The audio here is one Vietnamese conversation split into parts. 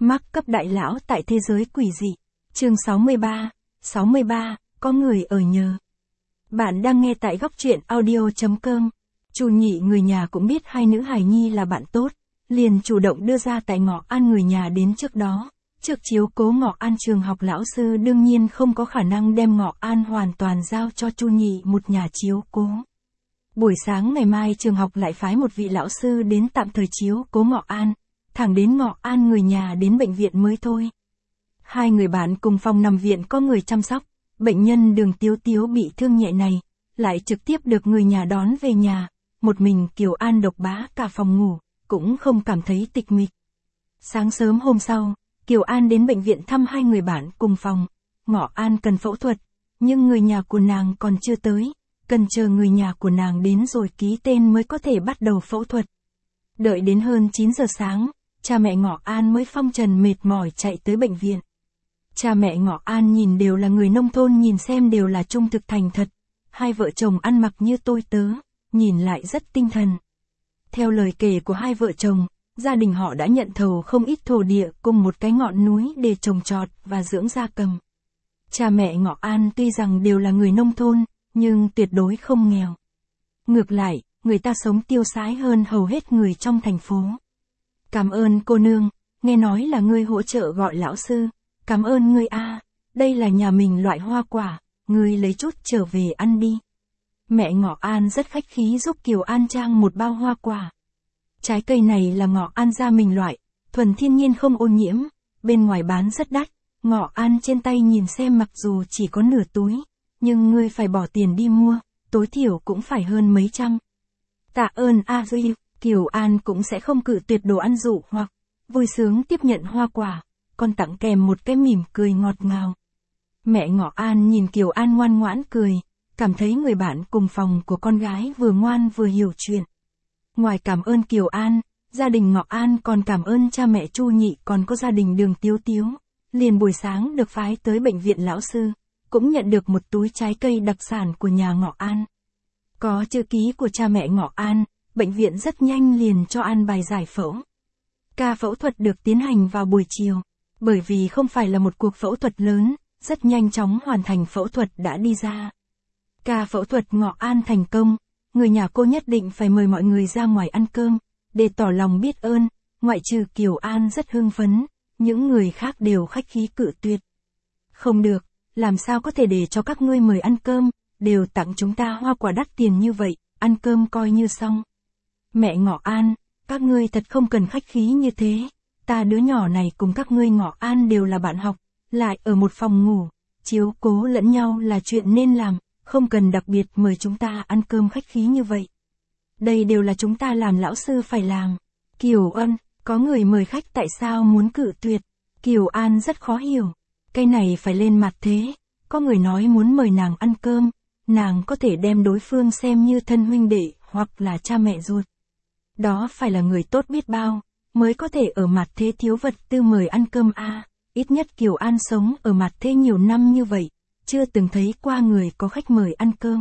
Mác cấp đại lão tại thế giới quỷ dị. Chương 63, có người ở nhờ. Bạn đang nghe tại góc truyện audio.com. Chu Nhị người nhà cũng biết hai nữ hài nhi là bạn tốt, liền chủ động đưa ra tại Ngọ An người nhà đến trước đó. Trước chiếu cố Ngọ An, trường học lão sư đương nhiên không có khả năng đem Ngọ An hoàn toàn giao cho Chu Nhị một nhà chiếu cố. Buổi sáng ngày mai trường học lại phái một vị lão sư đến tạm thời chiếu cố Ngọ An, thẳng đến Ngọ An người nhà đến bệnh viện mới thôi. Hai người bạn cùng phòng nằm viện có người chăm sóc, bệnh nhân Đường Tiếu Tiếu bị thương nhẹ này, lại trực tiếp được người nhà đón về nhà, một mình Kiều An độc bá cả phòng ngủ, cũng không cảm thấy tịch mịch. Sáng sớm hôm sau, Kiều An đến bệnh viện thăm hai người bạn cùng phòng. Ngọ An cần phẫu thuật, nhưng người nhà của nàng còn chưa tới, cần chờ người nhà của nàng đến rồi ký tên mới có thể bắt đầu phẫu thuật. Đợi đến hơn 9 giờ sáng, cha mẹ Ngọ An mới phong trần mệt mỏi chạy tới bệnh viện. Cha mẹ Ngọ An nhìn đều là người nông thôn, nhìn xem đều là trung thực thành thật, hai vợ chồng ăn mặc như tôi tớ, nhìn lại rất tinh thần. Theo lời kể của hai vợ chồng, gia đình họ đã nhận thầu không ít thổ địa cùng một cái ngọn núi để trồng trọt và dưỡng gia cầm. Cha mẹ Ngọ An tuy rằng đều là người nông thôn, nhưng tuyệt đối không nghèo. Ngược lại, người ta sống tiêu sái hơn hầu hết người trong thành phố. Cảm ơn cô nương, nghe nói là ngươi hỗ trợ gọi lão sư. Cảm ơn ngươi a, đây là nhà mình loại hoa quả, ngươi lấy chút trở về ăn đi. Mẹ Ngọ An rất khách khí giúp Kiều An trang một bao hoa quả. Trái cây này là Ngọ An gia mình loại, thuần thiên nhiên không ô nhiễm, bên ngoài bán rất đắt. Ngọ An trên tay nhìn xem mặc dù chỉ có nửa túi, nhưng ngươi phải bỏ tiền đi mua, tối thiểu cũng phải hơn mấy trăm. Tạ ơn a Duy, Kiều An cũng sẽ không cự tuyệt đồ ăn dụ hoặc vui sướng tiếp nhận hoa quả, còn tặng kèm một cái mỉm cười ngọt ngào. Mẹ Ngọ An nhìn Kiều An ngoan ngoãn cười, cảm thấy người bạn cùng phòng của con gái vừa ngoan vừa hiểu chuyện. Ngoài cảm ơn Kiều An, gia đình Ngọ An còn cảm ơn cha mẹ Chu Nhị, còn có gia đình Đường Tiếu Tiếu. Liền buổi sáng được phái tới bệnh viện lão sư, cũng nhận được một túi trái cây đặc sản của nhà Ngọ An. Có chữ ký của cha mẹ Ngọ An, bệnh viện rất nhanh liền cho an bài giải phẫu. Ca phẫu thuật được tiến hành vào buổi chiều, bởi vì không phải là một cuộc phẫu thuật lớn, rất nhanh chóng hoàn thành phẫu thuật đã đi ra. Ca phẫu thuật Ngọ An thành công, người nhà cô nhất định phải mời mọi người ra ngoài ăn cơm, để tỏ lòng biết ơn, ngoại trừ Kiều An rất hưng phấn, những người khác đều khách khí cự tuyệt. Không được, làm sao có thể để cho các ngươi mời ăn cơm, đều tặng chúng ta hoa quả đắt tiền như vậy, ăn cơm coi như xong. Mẹ Ngọ An, các ngươi thật không cần khách khí như thế, ta đứa nhỏ này cùng các ngươi Ngọ An đều là bạn học, lại ở một phòng ngủ, chiếu cố lẫn nhau là chuyện nên làm, không cần đặc biệt mời chúng ta ăn cơm khách khí như vậy. Đây đều là chúng ta làm lão sư phải làm. Kiều Ân, có người mời khách tại sao muốn cự tuyệt? Kiều An rất khó hiểu, cái này phải lên mặt thế, có người nói muốn mời nàng ăn cơm, nàng có thể đem đối phương xem như thân huynh đệ hoặc là cha mẹ ruột. Đó phải là người tốt biết bao, mới có thể ở mặt thế thiếu vật tư mời ăn cơm a. Ít nhất Kiều An sống ở mặt thế nhiều năm như vậy, chưa từng thấy qua người có khách mời ăn cơm.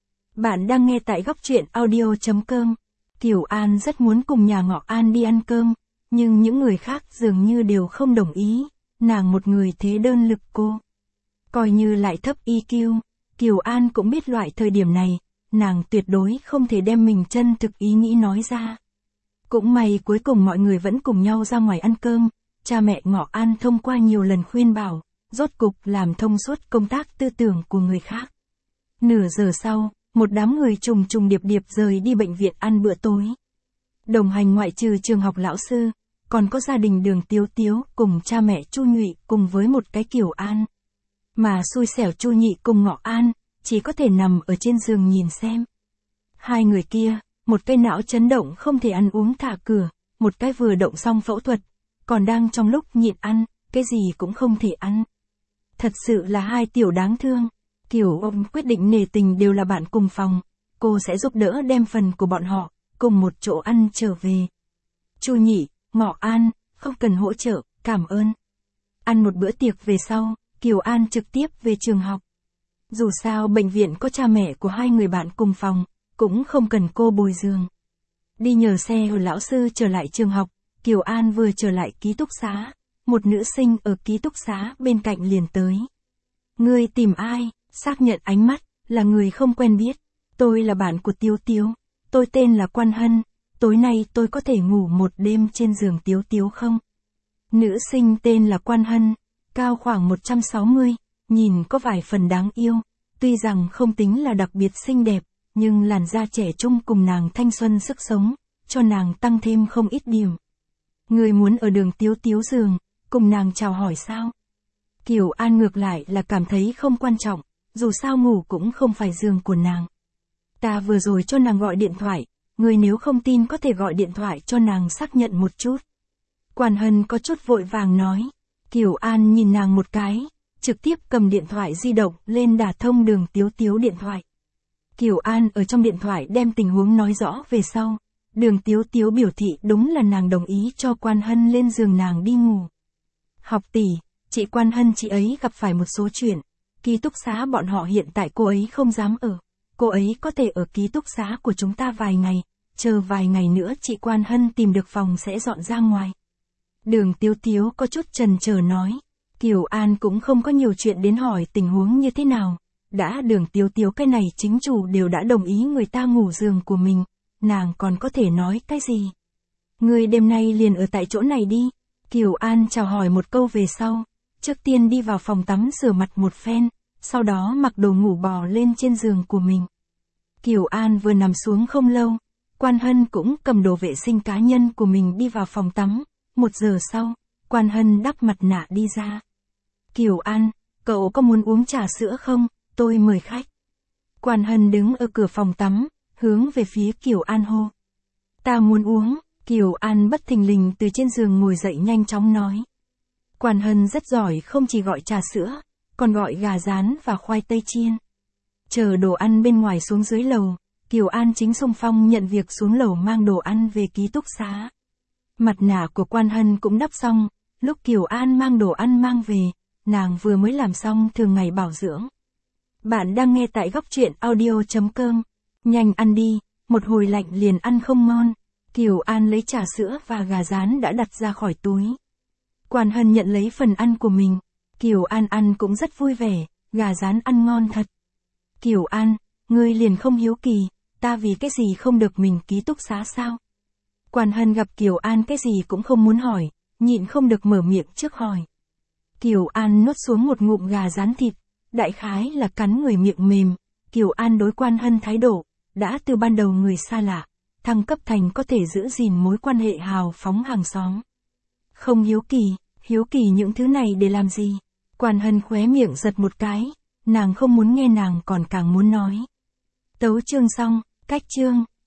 Bạn đang nghe tại góc truyện audio.com. Kiều An rất muốn cùng nhà Ngọ An đi ăn cơm, nhưng những người khác dường như đều không đồng ý, nàng một người thế đơn lực cô. Coi như lại thấp EQ, Kiều An cũng biết loại thời điểm này, nàng tuyệt đối không thể đem mình chân thực ý nghĩ nói ra. Cũng may cuối cùng mọi người vẫn cùng nhau ra ngoài ăn cơm, cha mẹ Ngọ An thông qua nhiều lần khuyên bảo, rốt cục làm thông suốt công tác tư tưởng của người khác. Nửa giờ sau, một đám người trùng trùng điệp điệp rời đi bệnh viện ăn bữa tối. Đồng hành ngoại trừ trường học lão sư, còn có gia đình Đường Tiếu Tiếu cùng cha mẹ Chu Nhị cùng với một cái Kiều An. Mà xui xẻo Chu Nhị cùng Ngọ An, chỉ có thể nằm ở trên giường nhìn xem. Hai người kia, một cái não chấn động không thể ăn uống thả cửa, một cái vừa động xong phẫu thuật, còn đang trong lúc nhịn ăn, cái gì cũng không thể ăn. Thật sự là hai tiểu đáng thương. Kiều Ân quyết định nể tình đều là bạn cùng phòng, cô sẽ giúp đỡ đem phần của bọn họ, cùng một chỗ ăn trở về. Chu Nhị, Ngọ An, không cần hỗ trợ, cảm ơn. Ăn một bữa tiệc về sau, Kiều An trực tiếp về trường học. Dù sao bệnh viện có cha mẹ của hai người bạn cùng phòng, cũng không cần cô bồi giường. Đi nhờ xe của lão sư trở lại trường học, Kiều An vừa trở lại ký túc xá, một nữ sinh ở ký túc xá bên cạnh liền tới. Ngươi tìm ai? Xác nhận ánh mắt, là người không quen biết. Tôi là bạn của Tiếu Tiếu. Tôi tên là Quan Hân. Tối nay tôi có thể ngủ một đêm trên giường Tiếu Tiếu không? Nữ sinh tên là Quan Hân, cao khoảng 160, nhìn có vài phần đáng yêu. Tuy rằng không tính là đặc biệt xinh đẹp, nhưng làn da trẻ trung cùng nàng thanh xuân sức sống, cho nàng tăng thêm không ít điểm. Người muốn ở đường Tiếu Tiếu giường, cùng nàng chào hỏi sao? Kiều An ngược lại là cảm thấy không quan trọng, dù sao ngủ cũng không phải giường của nàng. Ta vừa rồi cho nàng gọi điện thoại, người nếu không tin có thể gọi điện thoại cho nàng xác nhận một chút. Quan Hân có chút vội vàng nói. Kiều An nhìn nàng một cái, trực tiếp cầm điện thoại di động lên đả thông đường Tiếu Tiếu điện thoại. Kiều An ở trong điện thoại đem tình huống nói rõ về sau. Đường Tiếu Tiếu biểu thị đúng là nàng đồng ý cho Quan Hân lên giường nàng đi ngủ. Học tỷ, chị Quan Hân chị ấy gặp phải một số chuyện. Ký túc xá bọn họ hiện tại cô ấy không dám ở. Cô ấy có thể ở ký túc xá của chúng ta vài ngày. Chờ vài ngày nữa chị Quan Hân tìm được phòng sẽ dọn ra ngoài. Đường Tiếu Tiếu có chút chần chờ nói. Kiều An cũng không có nhiều chuyện đến hỏi tình huống như thế nào. Đã đường Tiếu Tiếu cái này chính chủ đều đã đồng ý người ta ngủ giường của mình. Nàng còn có thể nói cái gì? Người đêm nay liền ở tại chỗ này đi. Kiều An chào hỏi một câu về sau. Trước tiên đi vào phòng tắm rửa mặt một phen. Sau đó mặc đồ ngủ bò lên trên giường của mình. Kiều An vừa nằm xuống không lâu. Quan Hân cũng cầm đồ vệ sinh cá nhân của mình đi vào phòng tắm. 1 giờ sau, Quan Hân đắp mặt nạ đi ra. Kiều An, cậu có muốn uống trà sữa không? Tôi mời khách. Quan Hân đứng ở cửa phòng tắm, hướng về phía Kiều An hô. Ta muốn uống. Kiều An bất thình lình từ trên giường ngồi dậy nhanh chóng nói. Quan Hân rất giỏi không chỉ gọi trà sữa, còn gọi gà rán và khoai tây chiên. Chờ đồ ăn bên ngoài xuống dưới lầu, Kiều An chính xung phong nhận việc xuống lầu mang đồ ăn về ký túc xá. Mặt nạ của Quan Hân cũng đắp xong, lúc Kiều An mang đồ ăn mang về, nàng vừa mới làm xong thường ngày bảo dưỡng. Bạn đang nghe tại góc truyện audio.com. Nhanh ăn đi, một hồi lạnh liền ăn không ngon. Kiều An lấy trà sữa và gà rán đã đặt ra khỏi túi. Quan Hân nhận lấy phần ăn của mình. Kiều An ăn cũng rất vui vẻ, gà rán ăn ngon thật. Kiều An, ngươi liền không hiếu kỳ, ta vì cái gì không được mình ký túc xá sao? Quan Hân gặp Kiều An cái gì cũng không muốn hỏi, nhịn không được mở miệng trước hỏi. Kiều An nuốt xuống một ngụm gà rán thịt, đại khái là cắn người miệng mềm. Kiều An đối Quan Hân thái độ, đã từ ban đầu người xa lạ, thăng cấp thành có thể giữ gìn mối quan hệ hào phóng hàng xóm. Không hiếu kỳ những thứ này để làm gì? Quan Hân khóe miệng giật một cái, nàng không muốn nghe nàng còn càng muốn nói. Tấu chương xong, cách chương.